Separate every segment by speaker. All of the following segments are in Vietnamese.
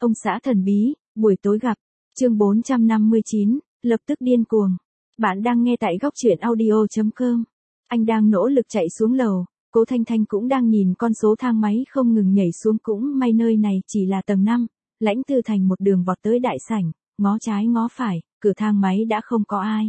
Speaker 1: Ông xã thần bí, buổi tối gặp. Chương 459, lập tức điên cuồng. Bạn đang nghe tại góc truyện audio.com. Anh đang nỗ lực chạy xuống lầu, Cố Thanh Thanh cũng đang nhìn con số thang máy không ngừng nhảy xuống, cũng may nơi này chỉ là tầng 5, Lãnh Tư Thành một đường vọt tới đại sảnh, ngó trái ngó phải, cửa thang máy đã không có ai.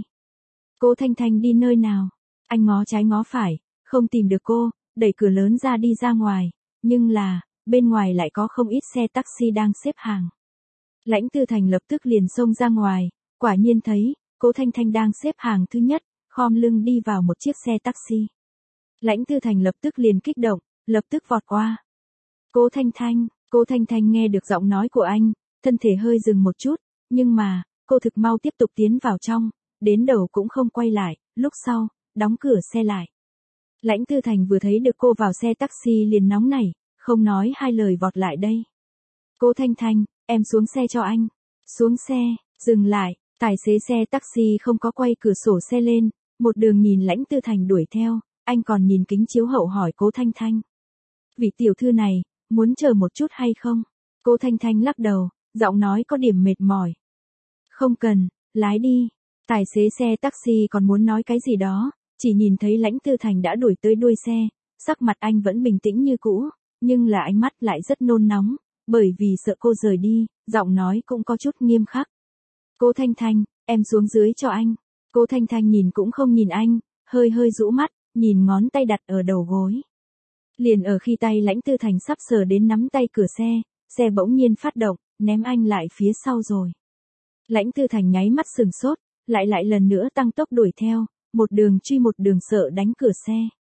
Speaker 1: Cố Thanh Thanh đi nơi nào? Anh ngó trái ngó phải, không tìm được cô, đẩy cửa lớn ra đi ra ngoài, nhưng là, bên ngoài lại có không ít xe taxi đang xếp hàng. Lãnh Tư Thành lập tức liền xông ra ngoài, quả nhiên thấy, Cố Thanh Thanh đang xếp hàng thứ nhất, khom lưng đi vào một chiếc xe taxi. Lãnh Tư Thành lập tức liền kích động, lập tức vọt qua. Cố Thanh Thanh nghe được giọng nói của anh, thân thể hơi dừng một chút, nhưng mà, cô thực mau tiếp tục tiến vào trong, đến đầu cũng không quay lại, lúc sau, đóng cửa xe lại. Lãnh Tư Thành vừa thấy được cô vào xe taxi liền nóng nảy, không nói hai lời vọt lại đây. Cố Thanh Thanh, em xuống xe cho anh. Xuống xe, dừng lại, tài xế xe taxi không có quay cửa sổ xe lên, một đường nhìn Lãnh Tư Thành đuổi theo, anh còn nhìn kính chiếu hậu hỏi Cố Thanh Thanh. Vị tiểu thư này, muốn chờ một chút hay không? Cố Thanh Thanh lắc đầu, giọng nói có điểm mệt mỏi. Không cần, lái đi. Tài xế xe taxi còn muốn nói cái gì đó, chỉ nhìn thấy Lãnh Tư Thành đã đuổi tới đuôi xe, sắc mặt anh vẫn bình tĩnh như cũ, nhưng là ánh mắt lại rất nôn nóng, bởi vì sợ cô rời đi, giọng nói cũng có chút nghiêm khắc. Cố Thanh Thanh, em xuống dưới cho anh. Cố Thanh Thanh nhìn cũng không nhìn anh, hơi rũ mắt, nhìn ngón tay đặt ở đầu gối. Liền ở khi tay Lãnh Tư Thành sắp sờ đến nắm tay cửa xe bỗng nhiên phát động, ném anh lại phía sau rồi. Lãnh Tư Thành nháy mắt sừng sốt, lại lần nữa tăng tốc đuổi theo, một đường truy một đường sợ đánh cửa xe.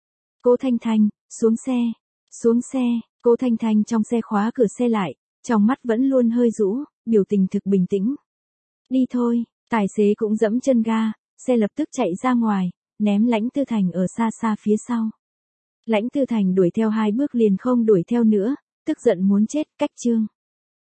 Speaker 1: Cố Thanh Thanh, xuống xe, Cố Thanh Thanh trong xe khóa cửa xe lại, trong mắt vẫn luôn hơi rũ, biểu tình thực bình tĩnh. Đi thôi, tài xế cũng giẫm chân ga, xe lập tức chạy ra ngoài, ném Lãnh Tư Thành ở xa phía sau. Lãnh Tư Thành đuổi theo 2 bước liền không đuổi theo nữa, tức giận muốn chết, cách chương.